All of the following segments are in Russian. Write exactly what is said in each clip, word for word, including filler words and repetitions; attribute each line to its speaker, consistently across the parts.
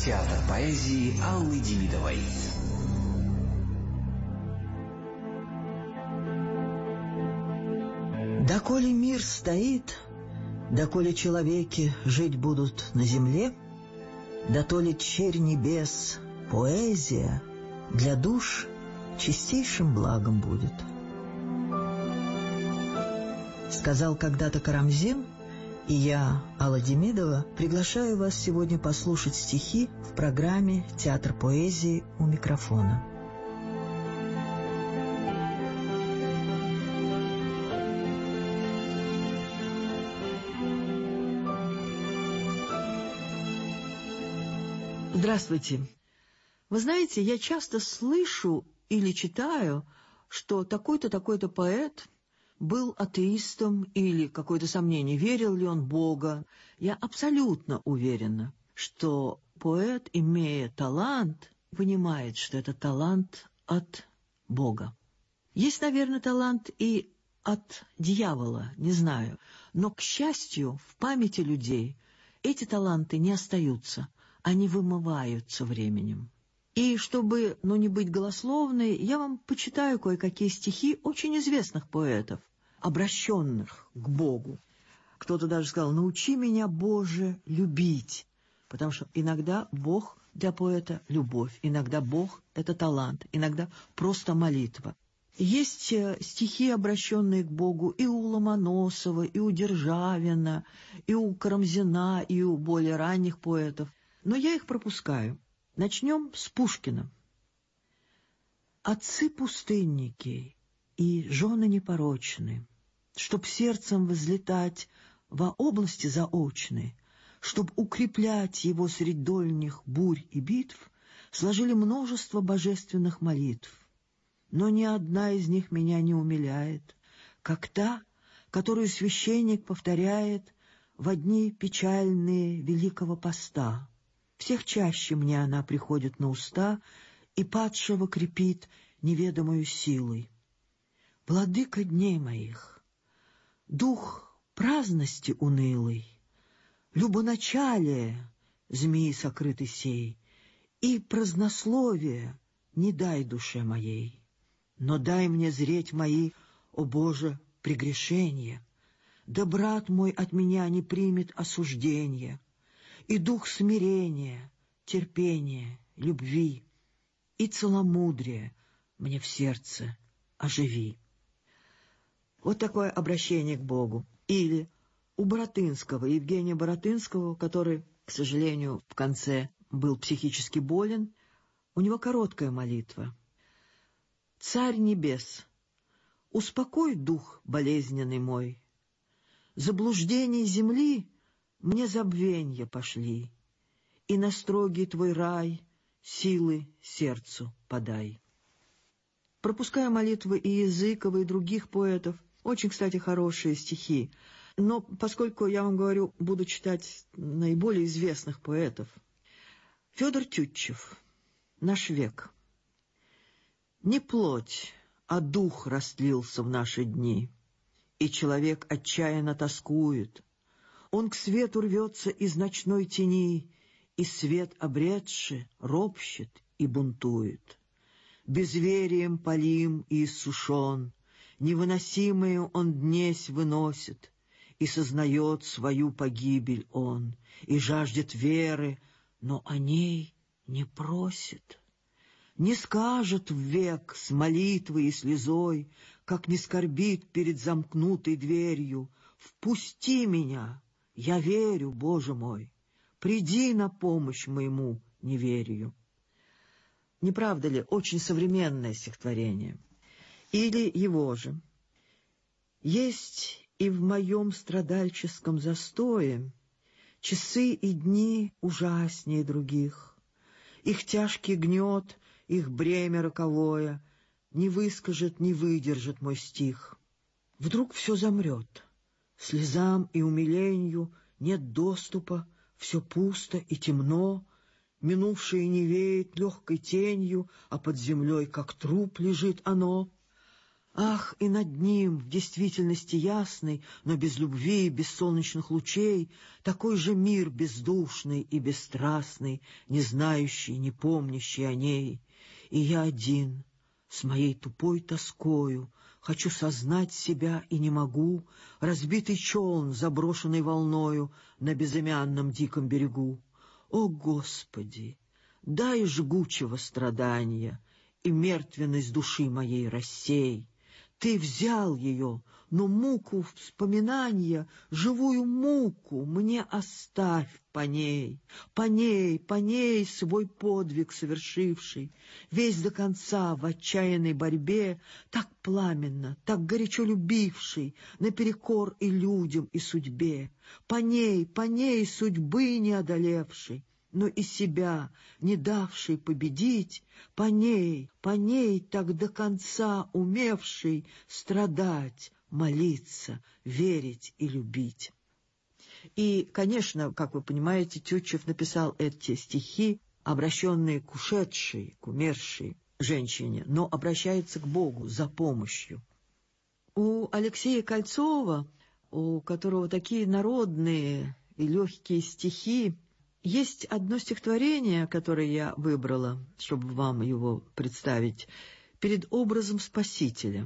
Speaker 1: Театр поэзии Аллы Демидовой.
Speaker 2: Доколе мир стоит, доколе человеки жить будут на земле, дотоле черь небес, поэзия для душ чистейшим благом будет. Сказал когда-то Карамзин, и я, Алла Демидова, приглашаю вас сегодня послушать стихи в программе «Театр поэзии» у микрофона. Здравствуйте. Вы знаете, я часто слышу или читаю, что такой-то, такой-то поэт был атеистом или какое-то сомнение, верил ли он в Бога. Я абсолютно уверена, что поэт, имея талант, понимает, что это талант от Бога. Есть, наверное, талант и от дьявола, не знаю. Но, к счастью, в памяти людей эти таланты не остаются, они вымываются временем. И чтобы, ну, не быть голословной, я вам почитаю кое-какие стихи очень известных поэтов, обращенных к Богу. Кто-то даже сказал: «Научи меня, Боже, любить», потому что иногда Бог для поэта — любовь, иногда Бог — это талант, иногда просто молитва. Есть стихи, обращенные к Богу и у Ломоносова, и у Державина, и у Карамзина, и у более ранних поэтов, но я их пропускаю. Начнем с Пушкина. «Отцы-пустынники и жены непорочны, чтоб сердцем возлетать во области заочной, чтоб укреплять его средь дольних бурь и битв, сложили множество божественных молитв. Но ни одна из них меня не умиляет, как та, которую священник повторяет во дни печальные Великого Поста. Всех чаще мне она приходит на уста и падшего крепит неведомою силой. Владыка дней моих, дух праздности унылый, любоначалие змеи сокрытый сей, и празднословие не дай душе моей, но дай мне зреть мои, о Боже, прегрешения, да брат мой от меня не примет осуждения, и дух смирения, терпения, любви и целомудрия мне в сердце оживи». Вот такое обращение к Богу. Или у Баратынского, Евгения Баратынского, который, к сожалению, в конце был психически болен, у него короткая молитва. «Царь небес, успокой дух болезненный мой, заблуждений земли мне забвенья пошли, и на строгий твой рай силы сердцу подай». Пропуская молитвы и Языкова, и других поэтов, очень, кстати, хорошие стихи. Но поскольку, я вам говорю, буду читать наиболее известных поэтов. Федор Тютчев, «Наш век». «Не плоть, а дух растлился в наши дни, и человек отчаянно тоскует. Он к свету рвется из ночной тени, и свет обретши ропщет и бунтует. Безверием полим и иссушен, невыносимую он днесь выносит, и сознает свою погибель он, и жаждет веры, но о ней не просит. Не скажет ввек с молитвой и слезой, как не скорбит перед замкнутой дверью: «Впусти меня, я верю, Боже мой, приди на помощь моему неверию». Не правда ли, очень современное стихотворение? Или его же: «Есть и в моем страдальческом застое часы и дни ужаснее других. Их тяжкий гнет, их бремя роковое не выскажет, не выдержит мой стих. Вдруг все замрет, слезам и умилению нет доступа, все пусто и темно, минувшее не веет легкой тенью, а под землей, как труп, лежит оно. Ах, и над ним, в действительности ясный, но без любви, без солнечных лучей, такой же мир бездушный и бесстрастный, не знающий, не помнящий о ней. И я один, с моей тупой тоскою, хочу сознать себя и не могу, разбитый челн, заброшенный волною на безымянном диком берегу. О, Господи, дай жгучего страдания и мертвенность души моей рассей. Ты взял ее, но муку вспоминания, живую муку мне оставь по ней, по ней, по ней свой подвиг совершивший, весь до конца в отчаянной борьбе, так пламенно, так горячо любивший, наперекор и людям, и судьбе, по ней, по ней судьбы не одолевший, но и себя, не давший победить, по ней, по ней так до конца умевший страдать, молиться, верить и любить. И, конечно, как вы понимаете, Тютчев написал эти стихи, обращенные к ушедшей, к умершей женщине, но обращается к Богу за помощью. У Алексея Кольцова, у которого такие народные и легкие стихи, есть одно стихотворение, которое я выбрала, чтобы вам его представить, перед образом Спасителя.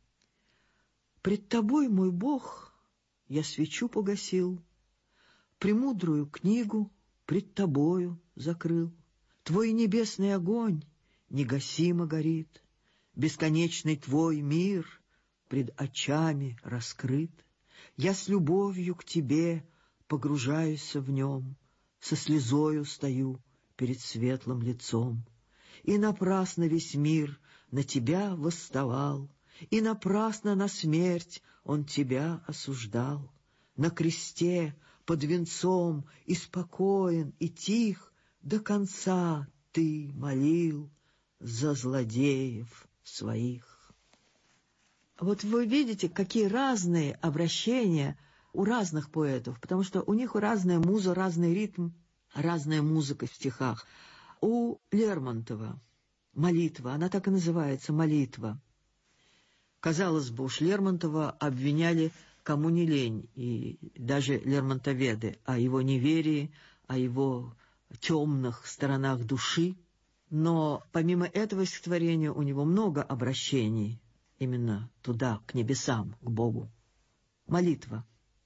Speaker 2: «Пред тобой, мой Бог, я свечу погасил, премудрую книгу пред тобою закрыл. Твой небесный огонь негасимо горит, бесконечный твой мир пред очами раскрыт. Я с любовью к тебе погружаюсь в нем, со слезою стою перед светлым лицом. И напрасно весь мир на тебя восставал, и напрасно на смерть он тебя осуждал. На кресте под венцом и спокоен, и тих до конца ты молил за злодеев своих». Вот вы видите, какие разные обращения у разных поэтов, потому что у них разная муза, разный ритм, разная музыка в стихах. У Лермонтова молитва, она так и называется, молитва. Казалось бы, уж Лермонтова обвиняли кому не лень, и даже лермонтоведы, о его неверии, о его темных сторонах души. Но помимо этого стихотворения у него много обращений именно туда, к небесам, к Богу. Молитва.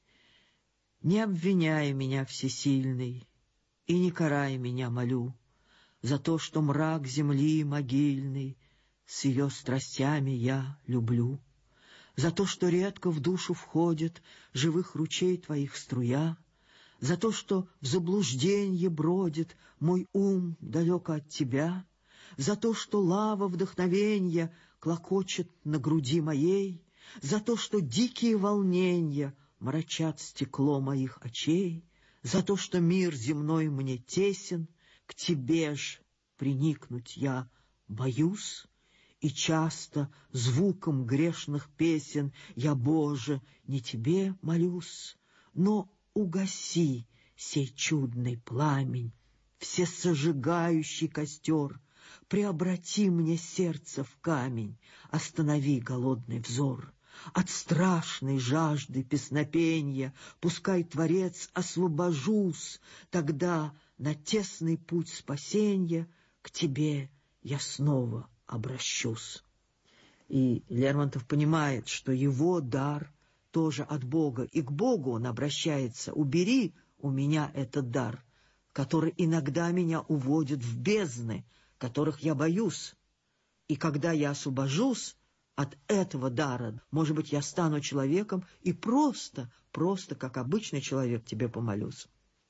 Speaker 2: «Не обвиняй меня, всесильный, и не карай меня, молю, за то, что мрак земли могильный с ее страстями я люблю, за то, что редко в душу входит живых ручей твоих струя, за то, что в заблужденье бродит мой ум далеко от тебя, за то, что лава вдохновенья клокочет на груди моей, за то, что дикие волненья мрачат стекло моих очей, за то, что мир земной мне тесен, к тебе ж приникнуть я боюсь, и часто звуком грешных песен я, Боже, не тебе молюсь, но угаси сей чудный пламень, всесожигающий костер, преобрати мне сердце в камень, останови голодный взор. От страшной жажды песнопенья пускай, Творец, освобожусь, тогда на тесный путь спасенья к тебе я снова обращусь». И Лермонтов понимает, что его дар тоже от Бога, и к Богу он обращается: «Убери у меня этот дар, который иногда меня уводит в бездны, которых я боюсь, и когда я освобожусь от этого дара, может быть, я стану человеком и просто, просто как обычный человек тебе помолюсь».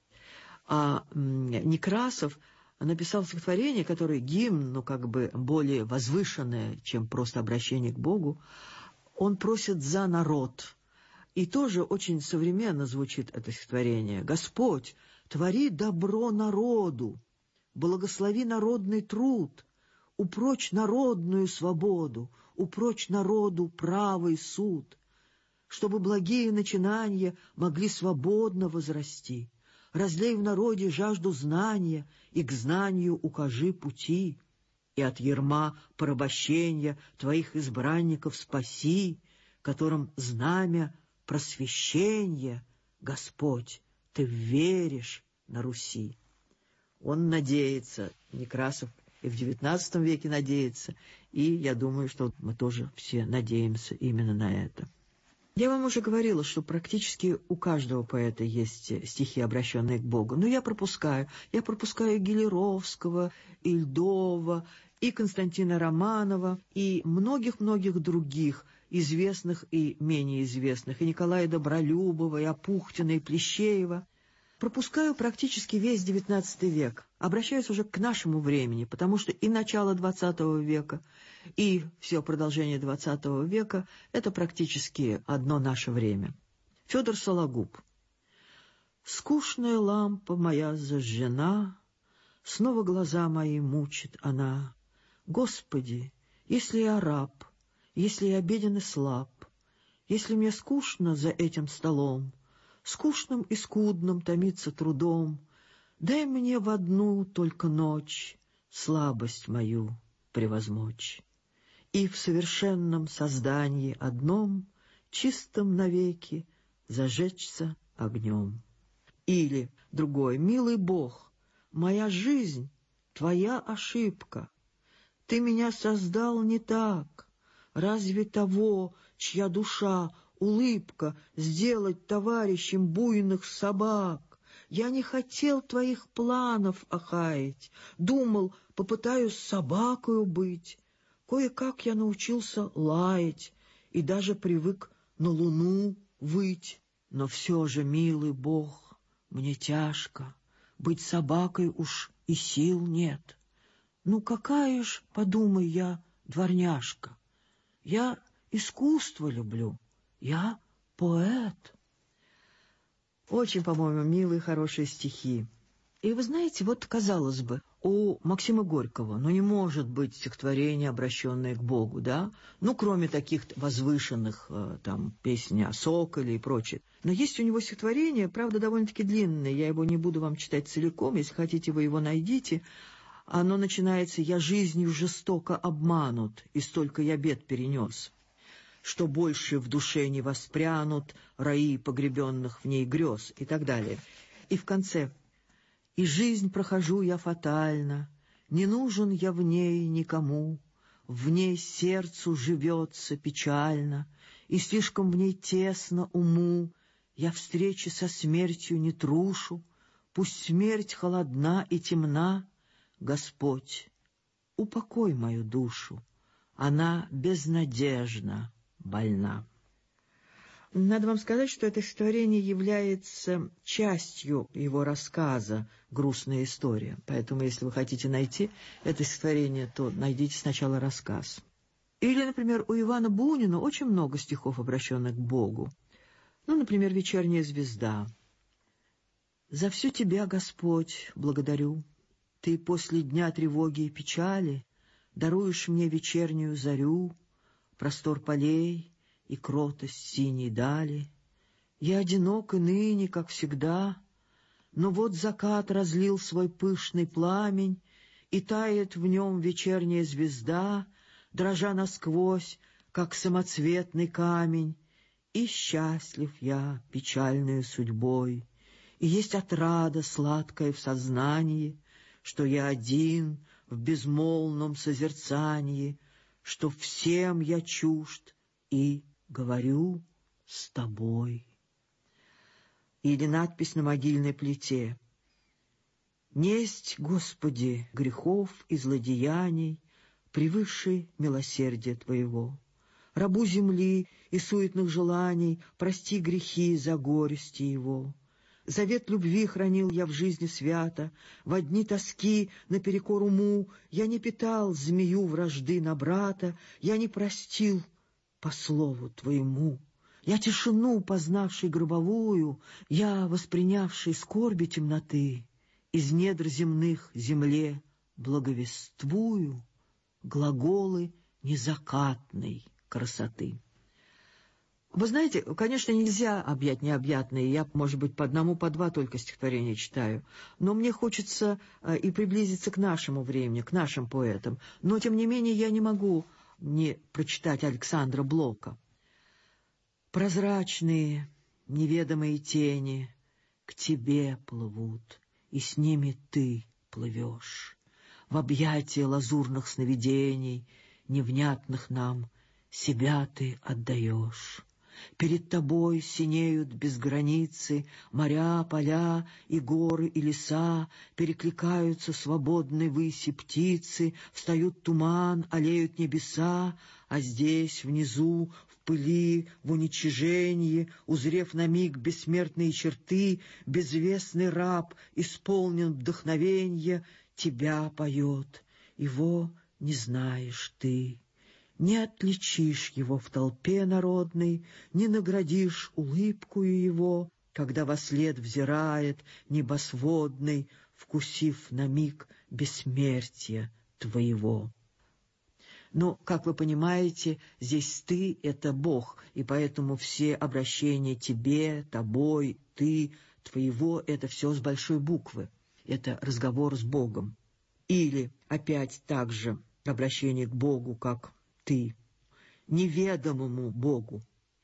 Speaker 2: А Некрасов написал стихотворение, которое гимн, ну как бы более возвышенное, чем просто обращение к Богу. Он просит за народ. И тоже очень современно звучит это стихотворение. «Господь, твори добро народу, благослови народный труд, упрочь народную свободу, упрочь народу правый суд, чтобы благие начинания могли свободно возрасти. Разлей в народе жажду знания и к знанию укажи пути. и от ярма порабощения твоих избранников спаси, которым знамя просвещения, Господь, ты веришь на Руси. Он надеется, Некрасов и в девятнадцатом веке надеется, и я думаю, что мы тоже все надеемся именно на это. Я вам уже говорила, что практически у каждого поэта есть стихи, обращенные к Богу. Но я пропускаю. Я пропускаю Гелеровского, и Льдова, и Константина Романова, и многих-многих других, известных и менее известных, и Николая Добролюбова, и Апухтина, и Плещеева. Пропускаю практически весь девятнадцатый век, обращаюсь уже к нашему времени, потому что и начало двадцатого века, и все продолжение двадцатого века — это практически одно наше время. Федор Сологуб. «Скучная лампа моя зажжена, снова глаза мои мучит она. Господи, если я раб, если я беден и слаб, если мне скучно за этим столом, скучным и скудным томиться трудом, дай мне в одну только ночь слабость мою превозмочь, и в совершенном создании одном, чистом навеки, зажечься огнем». Или другой: «Милый Бог, моя жизнь — твоя ошибка. Ты меня создал не так. Разве того, чья душа — улыбка, сделать товарищем буйных собак? Я не хотел твоих планов охаять, думал, попытаюсь собакою быть. Кое-как я научился лаять и даже привык на луну выть. Но все же, милый Бог, мне тяжко, быть собакой уж и сил нет. Ну какая ж, подумай я, дворняжка, я искусство люблю, я поэт». Очень, по-моему, милые, хорошие стихи. И вы знаете, вот, казалось бы, у Максима Горького, ну, не может быть стихотворения, обращенные к Богу, да? Ну, кроме таких возвышенных, там, песни о Соколе и прочее. Но есть у него стихотворение, правда, довольно-таки длинное, я его не буду вам читать целиком, если хотите, вы его найдите. Оно начинается: «Я жизнью жестоко обманут, и столько я бед перенес, что больше в душе не воспрянут раи погребенных в ней грез», и так далее. И в конце: «И жизнь прохожу я фатально, не нужен я в ней никому, в ней сердцу живется печально, и слишком в ней тесно уму, я встречи со смертью не трушу, пусть смерть холодна и темна, Господь, упокой мою душу, она безнадежна больна». Надо вам сказать, что это стихотворение является частью его рассказа «Грустная история». Поэтому, если вы хотите найти это стихотворение, то найдите сначала рассказ. Или, например, у Ивана Бунина очень много стихов, обращенных к Богу. Ну, например, «Вечерняя звезда». «За все тебя, Господь, благодарю. Ты после дня тревоги и печали даруешь мне вечернюю зарю, простор полей и кротость синей дали. Я одинок и ныне, как всегда, но вот закат разлил свой пышный пламень, и тает в нем вечерняя звезда, дрожа насквозь, как самоцветный камень. И счастлив я печальной судьбой, и есть отрада сладкая в сознании, что я один в безмолвном созерцании, что всем я чужд и говорю с тобой». Или надпись на могильной плите: «Несть, Господи, грехов и злодеяний превыше милосердия Твоего. Рабу земли и суетных желаний прости грехи за горести его. Завет любви хранил я в жизни свято, во дни тоски наперекор уму я не питал змею вражды на брата, я не простил по слову Твоему. Я тишину, познавший гробовую, я, воспринявший скорби темноты, из недр земных земле благовествую глаголы незакатной красоты». Вы знаете, конечно, нельзя объять необъятное. Я, может быть, по одному, по два только стихотворения читаю. Но мне хочется э, и приблизиться к нашему времени, к нашим поэтам. Но, тем не менее, я не могу не прочитать Александра Блока. Прозрачные, неведомые тени к тебе плывут, и с ними ты плывешь. В объятия лазурных сновидений, невнятных нам, себя ты отдаешь. Перед тобой синеют без границы моря, поля и горы и леса, перекликаются свободной выси птицы, встают туман, алеют небеса, а здесь, внизу, в пыли, в уничижении, узрев на миг бессмертные черты, безвестный раб исполнен вдохновенья, тебя поет, его не знаешь ты. Не отличишь его в толпе народной, не наградишь улыбкою его, когда вослед взирает небосводный, вкусив на миг бессмертия твоего. Но, как вы понимаете, здесь «ты» — это Бог, и поэтому все обращения «тебе», «тобой», «ты», «твоего» — это все с большой буквы. Это разговор с Богом. Или, опять так же, обращение к Богу, как «ты», неведомому Богу.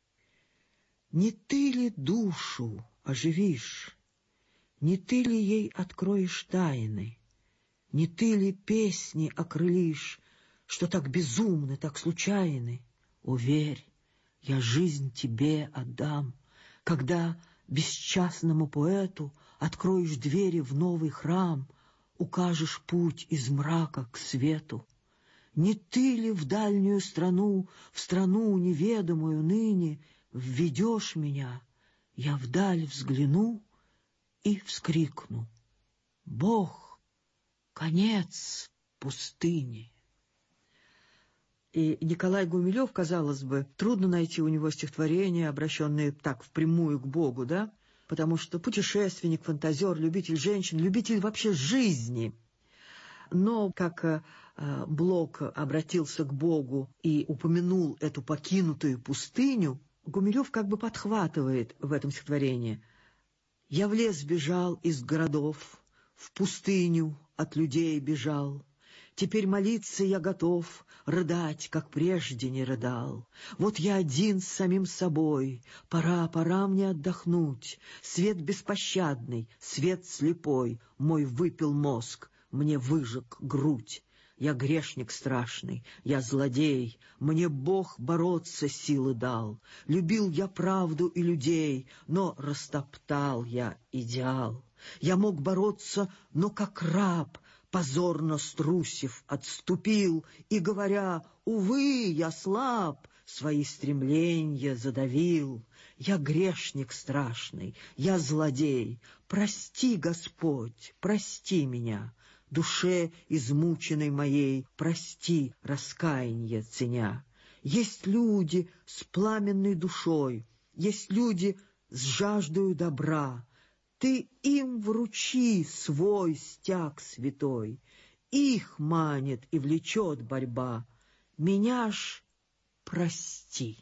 Speaker 2: Не ты ли душу оживишь? Не ты ли ей откроешь тайны? Не ты ли песни окрылишь, что так безумны, так случайны? Уверь, я жизнь тебе отдам, когда бесчастному поэту откроешь двери в новый храм, укажешь путь из мрака к свету. Не ты ли в дальнюю страну, в страну неведомую ныне, введешь меня? Я вдаль взгляну и вскрикну: Бог, конец пустыни. И Николай Гумилев, казалось бы, трудно найти у него стихотворения, обращенные так впрямую к Богу, да? Потому что путешественник, фантазер, любитель женщин, любитель вообще жизни. Но как э, Блок обратился к Богу и упомянул эту покинутую пустыню, Гумилев как бы подхватывает в этом стихотворении: «Я в лес бежал из городов, в пустыню от людей бежал. Теперь молиться я готов, рыдать, как прежде не рыдал. Вот я один с самим собой, пора, пора мне отдохнуть. Свет беспощадный, свет слепой, мой выпил мозг, мне выжег грудь. Я грешник страшный, я злодей, мне Бог бороться силы дал. Любил я правду и людей, но растоптал я идеал. Я мог бороться, но как раб, позорно струсив, отступил, и, говоря, увы, я слаб, свои стремления задавил. Я грешник страшный, я злодей, прости, Господь, прости меня. Душе измученной моей прости, раскаяние ценя. Есть люди с пламенной душой, есть люди с жаждою добра. Ты им вручи свой стяг святой, их манит и влечет борьба. Меня ж прости.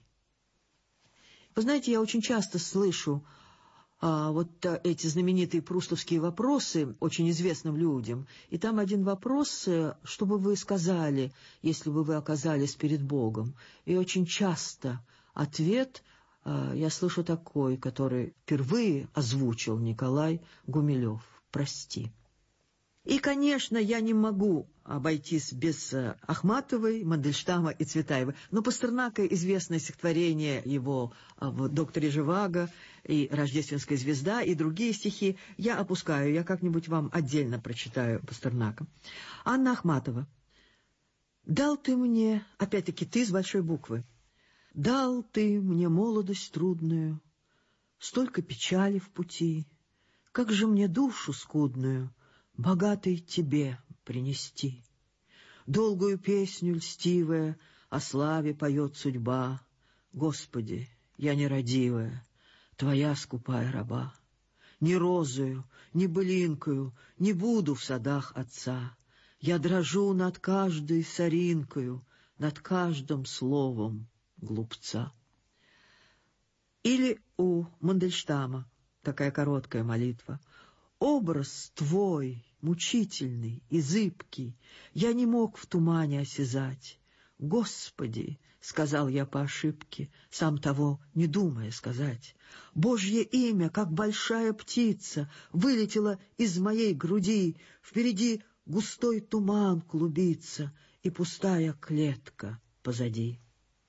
Speaker 2: Вы знаете, я очень часто слышу А вот а, эти знаменитые прустовские вопросы очень известным людям. И там один вопрос, что бы вы сказали, если бы вы оказались перед Богом. И очень часто ответ а, я слышу такой, который впервые озвучил Николай Гумилев: «Прости». И, конечно, я не могу обойтись без Ахматовой, Мандельштама и Цветаева. Но Пастернака известное стихотворение его в «Докторе Живаго» и «Рождественская звезда» и другие стихи я опускаю, я как-нибудь вам отдельно прочитаю Пастернака. Анна Ахматова. «Дал ты мне», опять-таки «ты» с большой буквы, «дал ты мне молодость трудную, столько печали в пути, как же мне душу скудную богатой тебе принести. Долгую песню льстивая о славе поет судьба. Господи, я нерадивая, твоя скупая раба. Ни розою, ни былинкою не буду в садах отца. Я дрожу над каждой соринкою, над каждым словом глупца». Или у Мандельштама такая короткая молитва. «Образ твой, мучительный и зыбкий, я не мог в тумане осязать. Господи, — сказал я по ошибке, сам того не думая сказать, — Божье имя, как большая птица, вылетело из моей груди, впереди густой туман клубится и пустая клетка позади».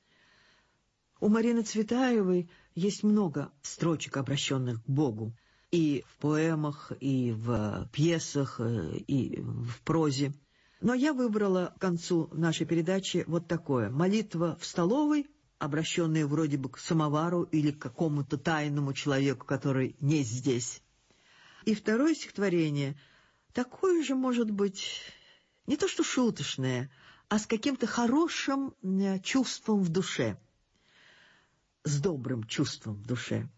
Speaker 2: У Марины Цветаевой есть много строчек, обращенных к Богу, и в поэмах, и в пьесах, и в прозе. Но я выбрала к концу нашей передачи вот такое. Молитва в столовой, обращенная вроде бы к самовару или к какому-то тайному человеку, который не здесь. И второе стихотворение такое же, может быть, не то что шуточное, а с каким-то хорошим чувством в душе, с добрым чувством в душе.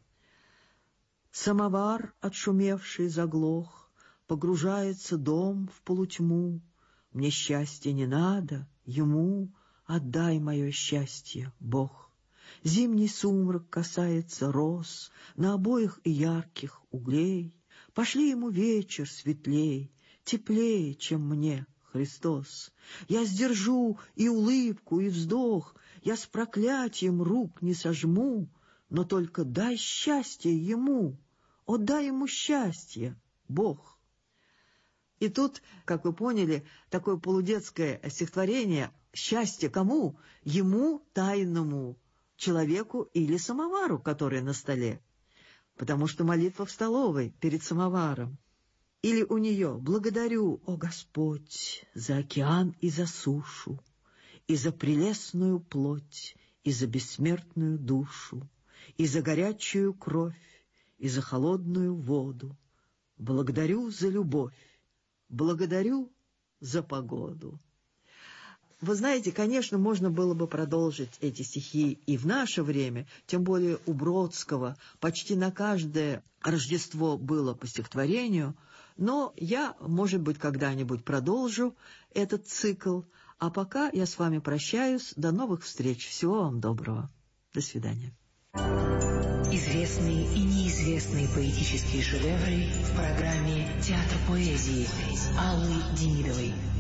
Speaker 2: Самовар, отшумевший, заглох, погружается дом в полутьму. Мне счастья не надо, ему отдай мое счастье, Бог. Зимний сумрак касается роз на обоих и ярких углей. Пошли ему вечер светлей, теплее, чем мне, Христос. Я сдержу и улыбку, и вздох, я с проклятием рук не сожму, но только дай счастье ему, о, дай ему счастье, Бог. И тут, как вы поняли, такое полудетское стихотворение «Счастье кому?» Ему, тайному человеку или самовару, который на столе. Потому что молитва в столовой перед самоваром. Или у нее «Благодарю, о Господь, за океан и за сушу, и за прелестную плоть, и за бессмертную душу, и за горячую кровь, и за холодную воду. Благодарю за любовь, благодарю за погоду». Вы знаете, конечно, можно было бы продолжить эти стихи и в наше время, тем более у Бродского почти на каждое Рождество было по стихотворению, но я, может быть, когда-нибудь продолжу этот цикл, а пока я с вами прощаюсь. До новых встреч. Всего вам доброго. До свидания.
Speaker 1: Известные и неизвестные поэтические шедевры в программе «Театр поэзии» Аллы Демидовой.